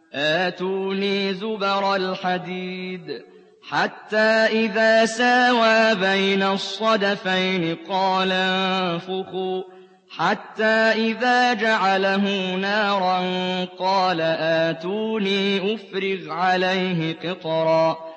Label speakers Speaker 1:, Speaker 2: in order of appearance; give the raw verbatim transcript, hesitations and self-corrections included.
Speaker 1: آتوني زبر الحديد حتى إذا ساوى بين الصدفين قال انفخوا حتى إذا جعله نارا قال آتوني أفرغ عليه قطرا